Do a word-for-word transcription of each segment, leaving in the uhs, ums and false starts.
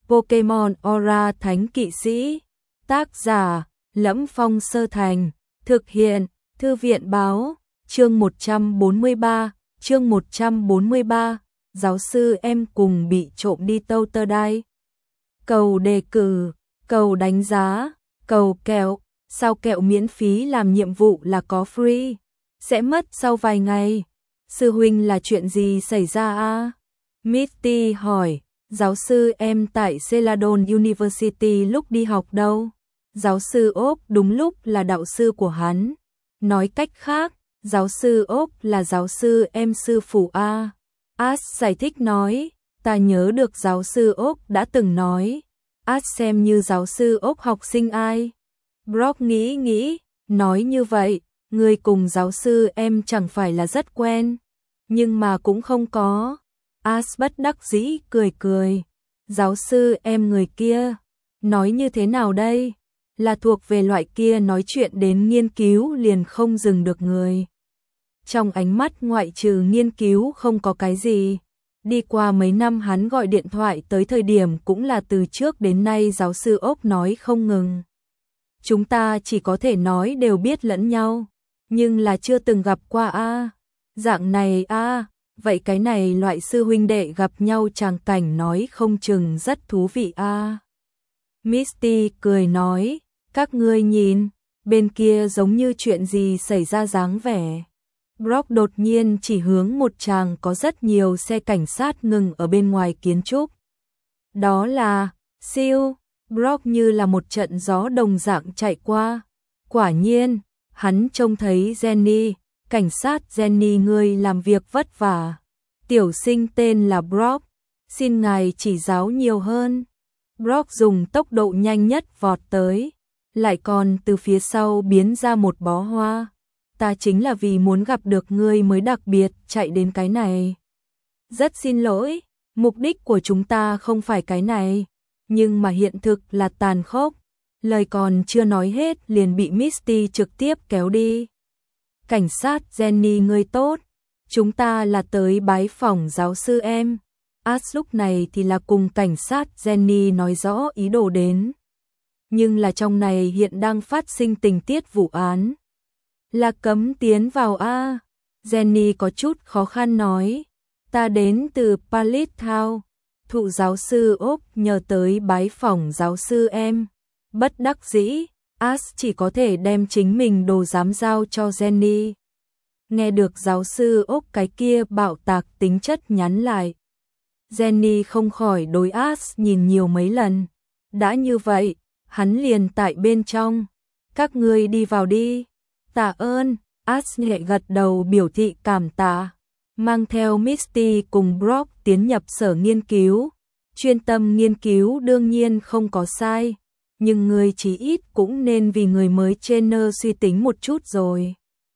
Pokemon Aura Thánh Kỵ Sĩ. Tác giả Lẫm Phong Sơ Thành. Thực hiện Thư viện Báo. Chương một trăm bốn mươi ba. Chương một trăm bốn mươi ba. Giáo sư em cùng bị trộm đi Totodile. Cầu đề cử, cầu đánh giá, cầu kẹo. Sao kẹo miễn phí làm nhiệm vụ là có free? Sẽ mất sau vài ngày. Sư huynh là chuyện gì xảy ra a? Misty hỏi. Giáo sư em tại Celadon University lúc đi học đâu? Giáo sư Ốc đúng lúc là đạo sư của hắn. Nói cách khác, giáo sư Ốc là giáo sư em sư phụ a. Ash giải thích nói. Ta nhớ được giáo sư Ốc đã từng nói. Ash xem như giáo sư Ốc học sinh ai? Brock nghĩ nghĩ, nói như vậy, người cùng giáo sư em chẳng phải là rất quen, nhưng mà cũng không có. Ash bất đắc dĩ cười cười. Giáo sư em người kia, nói như thế nào đây? Là thuộc về loại kia nói chuyện đến nghiên cứu liền không dừng được người. Trong ánh mắt ngoại trừ nghiên cứu không có cái gì. Đi qua mấy năm hắn gọi điện thoại tới thời điểm cũng là từ trước đến nay giáo sư Ốc nói không ngừng. Chúng ta chỉ có thể nói đều biết lẫn nhau, nhưng là chưa từng gặp qua a. Dạng này a, vậy cái này loại sư huynh đệ gặp nhau tràng cảnh nói không chừng rất thú vị a. Misty cười nói, các ngươi nhìn, bên kia giống như chuyện gì xảy ra dáng vẻ. Brock đột nhiên chỉ hướng một tràng có rất nhiều xe cảnh sát ngừng ở bên ngoài kiến trúc. Đó là siêu. Brock như là một trận gió đồng dạng chạy qua. Quả nhiên, hắn trông thấy Jenny, cảnh sát Jenny ngươi làm việc vất vả. Tiểu sinh tên là Brock, xin ngài chỉ giáo nhiều hơn. Brock dùng tốc độ nhanh nhất vọt tới, lại còn từ phía sau biến ra một bó hoa. Ta chính là vì muốn gặp được ngươi mới đặc biệt chạy đến cái này. Rất xin lỗi, mục đích của chúng ta không phải cái này. Nhưng mà hiện thực là tàn khốc. Lời còn chưa nói hết liền bị Misty trực tiếp kéo đi. Cảnh sát Jenny ngươi tốt. Chúng ta là tới bái phỏng giáo sư em. Ash lúc này thì là cùng cảnh sát Jenny nói rõ ý đồ đến. Nhưng là trong này hiện đang phát sinh tình tiết vụ án. Là cấm tiến vào a. Jenny có chút khó khăn nói. Ta đến từ Pallet Town. Thụ giáo sư Ốc nhờ tới bái phỏng giáo sư em. Bất đắc dĩ, Ash chỉ có thể đem chính mình đồ giám giao cho Jenny. Nghe được giáo sư Ốc cái kia bạo tạc tính chất nhắn lại. Jenny không khỏi đối Ash nhìn nhiều mấy lần. Đã như vậy, hắn liền tại bên trong. Các ngươi đi vào đi. Tạ ơn, Ash nhẹ gật đầu biểu thị cảm tạ. Mang theo Misty cùng Brock tiến nhập sở nghiên cứu. Chuyên tâm nghiên cứu đương nhiên không có sai, nhưng người chí ít cũng nên vì người mới trainer suy tính một chút rồi.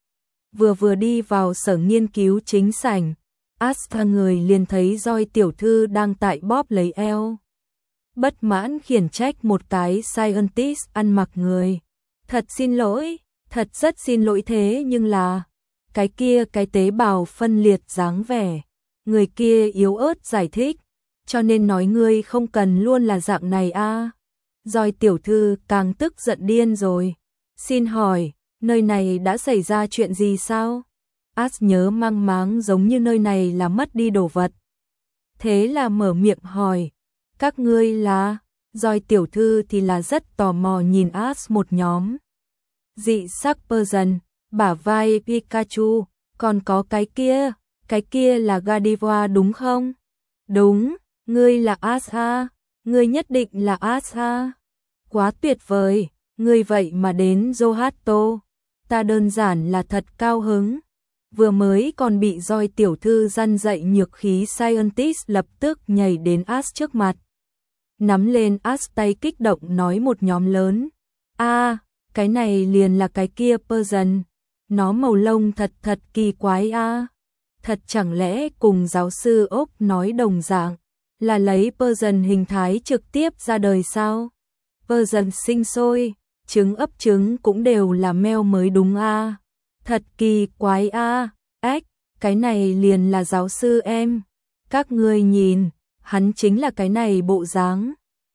Vừa vừa đi vào sở nghiên cứu chính sảnh, Asta người liền thấy Joy tiểu thư đang tại bóp lấy eo. Bất mãn khiển trách một cái scientist ăn mặc người. Thật xin lỗi, thật rất xin lỗi thế nhưng là... Cái kia cái tế bào phân liệt dáng vẻ. Người kia yếu ớt giải thích. Cho nên nói ngươi không cần luôn là dạng này a. Rồi tiểu thư càng tức giận điên rồi. Xin hỏi, nơi này đã xảy ra chuyện gì sao? Ash nhớ mang máng giống như nơi này là mất đi đồ vật. Thế là mở miệng hỏi. Các ngươi là... Rồi tiểu thư thì là rất tò mò nhìn Ash một nhóm. Dị sắc person. Bả vai Pikachu, còn có cái kia, cái kia là Gardevoir đúng không? Đúng, ngươi là Asha, ngươi nhất định là Asha. Quá tuyệt vời, ngươi vậy mà đến Johto, ta đơn giản là thật cao hứng. Vừa mới còn bị Joy tiểu thư răn dạy nhược khí scientist lập tức nhảy đến Ash trước mặt. Nắm lên Ash tay kích động nói một nhóm lớn. A, cái này liền là cái kia person. Nó màu lông thật thật kỳ quái a. Thật chẳng lẽ cùng giáo sư Ốc nói đồng dạng, là lấy person hình thái trực tiếp ra đời sao? Person sinh sôi, trứng ấp trứng cũng đều là meo mới đúng a. Thật kỳ quái a. Ếch, cái này liền là giáo sư em. Các ngươi nhìn, hắn chính là cái này bộ dáng.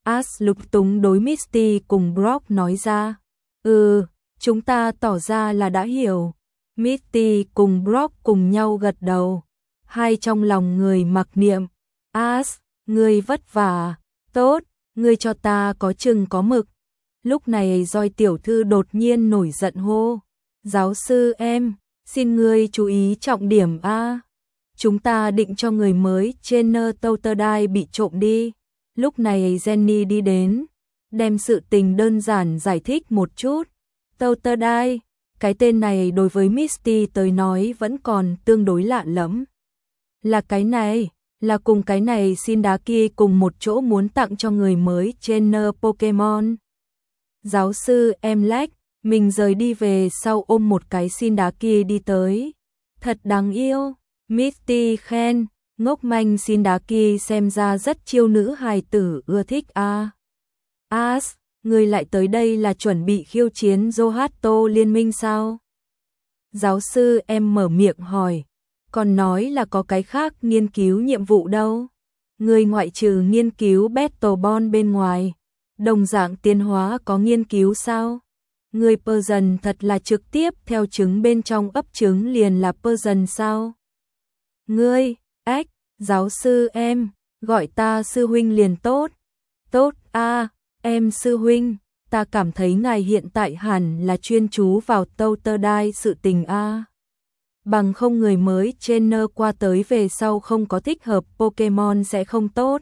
Ash lúng túng đối Misty cùng Brock nói ra. Ừ, chúng ta tỏ ra là đã hiểu. Misty cùng Brock cùng nhau gật đầu. Hai trong lòng người mặc niệm. Ash, ngươi vất vả. Tốt, ngươi cho ta có chừng có mực. Lúc này Joy tiểu thư đột nhiên nổi giận hô. Giáo sư em, xin ngươi chú ý trọng điểm a. Chúng ta định cho người mới trên Touterdine bị trộm đi. Lúc này Jenny đi đến, đem sự tình đơn giản giải thích một chút. Touterdine, cái tên này đối với Misty tới nói vẫn còn tương đối lạ lẫm. Là cái này, là cùng cái này xin đá kia cùng một chỗ muốn tặng cho người mới trên Pokemon. Giáo sư em lách, mình rời đi về sau ôm một cái xin đá kia đi tới. Thật đáng yêu, Misty khen, ngốc manh xin đá kia xem ra rất chiêu nữ hài tử ưa thích a. À. Ash, người lại tới đây là chuẩn bị khiêu chiến Johto liên minh sao? Giáo sư em mở miệng hỏi, còn nói là có cái khác nghiên cứu nhiệm vụ đâu. Người ngoại trừ nghiên cứu Battleball bên ngoài, đồng dạng tiến hóa có nghiên cứu sao? Người Persian thật là trực tiếp theo trứng bên trong ấp trứng liền là Persian sao? Ngươi, ếch, giáo sư em, gọi ta sư huynh liền tốt. Tốt a, à, em sư huynh, ta cảm thấy ngài hiện tại hẳn là chuyên chú vào Touterdine sự tình a. À. Bằng không người mới trên nơ qua tới về sau không có thích hợp Pokemon sẽ không tốt.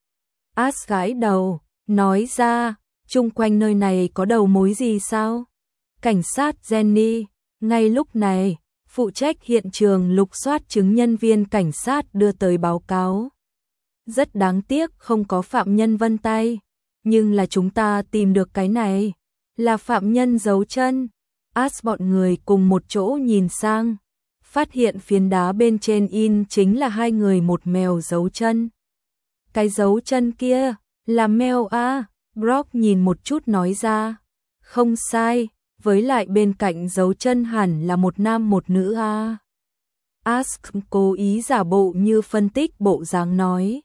Ash gãi đầu, nói ra, chung quanh nơi này có đầu mối gì sao? Cảnh sát Jenny, ngay lúc này, phụ trách hiện trường lục soát chứng nhân viên cảnh sát đưa tới báo cáo. Rất đáng tiếc không có phạm nhân vân tay, nhưng là chúng ta tìm được cái này, là phạm nhân dấu chân. Ash bọn người cùng một chỗ nhìn sang, phát hiện phiến đá bên trên in chính là hai người một mèo dấu chân. Cái dấu chân kia, là mèo a, Brock nhìn một chút nói ra. Không sai, với lại bên cạnh dấu chân hẳn là một nam một nữ a. Ash cố ý giả bộ như phân tích bộ dáng nói.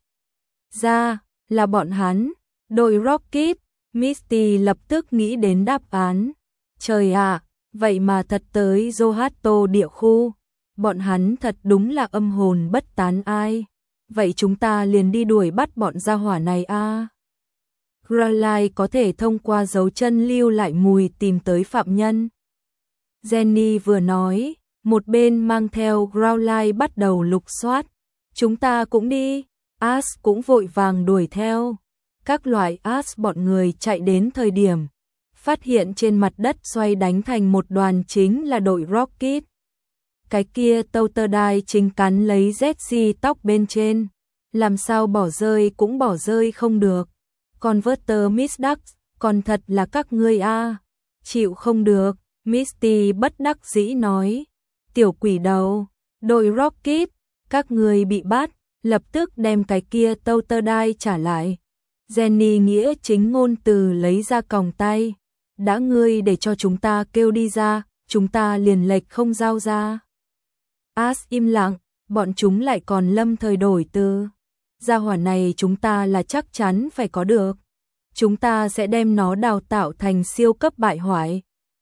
Ra, là bọn hắn, đội Rocket. Misty lập tức nghĩ đến đáp án. Trời ạ, vậy mà thật tới Johto địa khu. Bọn hắn thật đúng là âm hồn bất tán ai. Vậy chúng ta liền đi đuổi bắt bọn gia hỏa này a. À. Growlithe có thể thông qua dấu chân lưu lại mùi tìm tới phạm nhân. Jenny vừa nói, một bên mang theo Growlithe bắt đầu lục soát. Chúng ta cũng đi. Ash cũng vội vàng đuổi theo. Các loại Ash bọn người chạy đến thời điểm, phát hiện trên mặt đất xoay đánh thành một đoàn chính là đội Rocket. Cái kia Touterdine chính cắn lấy Jessie tóc bên trên, làm sao bỏ rơi cũng bỏ rơi không được. Còn Vớter Miss Duck, còn thật là các ngươi a, à. Chịu không được, Misty bất đắc dĩ nói. Tiểu quỷ đầu, đội Rocket, các ngươi bị bắt, lập tức đem cái kia Touterdine trả lại. Jenny nghĩa chính ngôn từ lấy ra còng tay. Đã ngươi để cho chúng ta kêu đi ra, chúng ta liền lệch không giao ra. Ash im lặng, bọn chúng lại còn lâm thời đổi từ. Gia hỏa này chúng ta là chắc chắn phải có được. Chúng ta sẽ đem nó đào tạo thành siêu cấp bại hoại.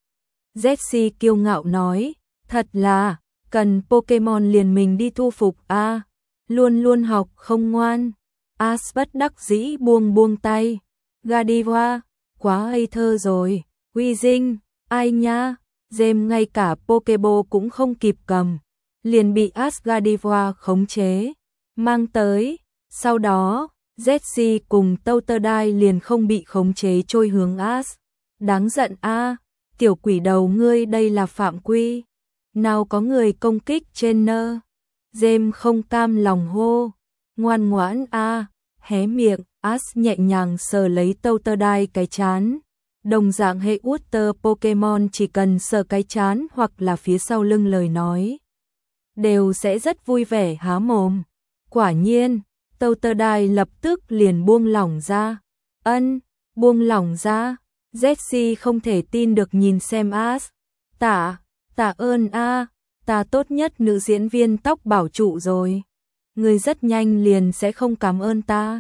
Jessie kiêu ngạo nói, thật là, cần Pokemon liền mình đi thu phục a, à, luôn luôn học không ngoan. Ash bất đắc dĩ buông buông tay. Gardevoir, quá ngây thơ rồi. Weezing, ai nha, James ngay cả Pokeball cũng không kịp cầm, liền bị Ash Gardevoir khống chế, mang tới. Sau đó, Jessie cùng Touterdine liền không bị khống chế trôi hướng Ash. Đáng giận a, à, tiểu quỷ đầu ngươi đây là phạm quy. Nào có người công kích trên nơ. James không cam lòng hô. Ngoan ngoãn a, à, hé miệng, Ash nhẹ nhàng sờ lấy Touterdine cái chán. Đồng dạng hệ Water Pokemon chỉ cần sờ cái chán hoặc là phía sau lưng lời nói, đều sẽ rất vui vẻ há mồm. Quả nhiên, Touterdine lập tức liền buông lỏng ra. Ân, buông lỏng ra. Jessie không thể tin được nhìn xem Ash. Tạ, tạ ơn a, à, ta tốt nhất nữ diễn viên tóc bảo trụ rồi. Người rất nhanh liền sẽ không cảm ơn ta.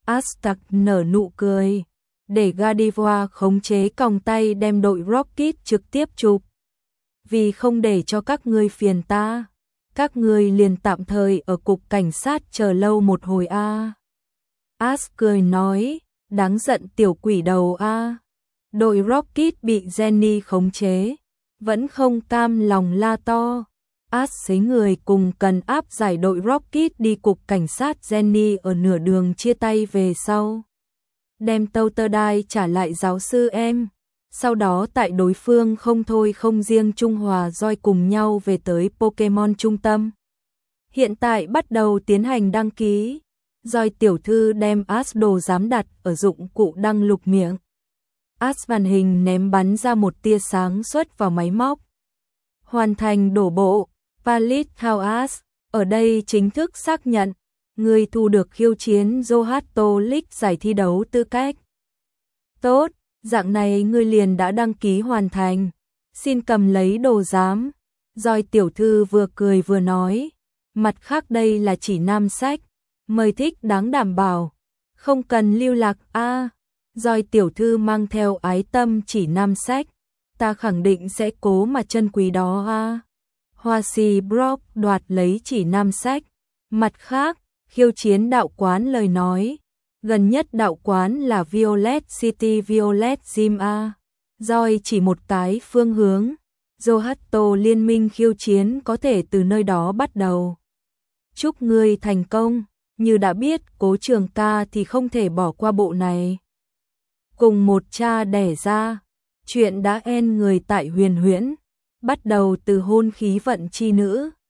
Aztec nở nụ cười, để Gardevoir khống chế còng tay đem đội Rocket trực tiếp chụp. Vì không để cho các ngươi phiền ta, các ngươi liền tạm thời ở cục cảnh sát chờ lâu một hồi a. À. Ash cười nói, đáng giận tiểu quỷ đầu a. À. Đội Rocket bị Jenny khống chế, vẫn không cam lòng la to. Ash xế người cùng cần áp giải đội Rocket đi cục cảnh sát. Jenny ở nửa đường chia tay về sau, đem Totodile trả lại giáo sư em. Sau đó tại đối phương không thôi không riêng Trung Hòa Joy cùng nhau về tới Pokemon trung tâm. Hiện tại bắt đầu tiến hành đăng ký. Joy tiểu thư đem Ash đồ giám đặt ở dụng cụ đăng lục miệng. Ash màn hình ném bắn ra một tia sáng xuất vào máy móc. Hoàn thành đổ bộ. Valid Thao Ash, ở đây chính thức xác nhận, người thu được khiêu chiến Johto League giải thi đấu tư cách. Tốt, dạng này ngươi liền đã đăng ký hoàn thành. Xin cầm lấy đồ giám. Joy tiểu thư vừa cười vừa nói, mặt khác đây là chỉ nam sách, mời thích đáng đảm bảo, không cần lưu lạc a. À, Joy tiểu thư mang theo ái tâm chỉ nam sách, ta khẳng định sẽ cố mà trân quý đó a. À. Hoa si Brock đoạt lấy chỉ nam sách. Mặt khác, khiêu chiến đạo quán lời nói, gần nhất đạo quán là Violet City Violet Gym a. Joy chỉ một cái phương hướng, Johto liên minh khiêu chiến có thể từ nơi đó bắt đầu. Chúc ngươi thành công, như đã biết Cố Trường Ca thì không thể bỏ qua bộ này. Cùng một cha đẻ ra, chuyện đã end người tại Huyền Huyễn, bắt đầu từ hôn khí vận chi nữ.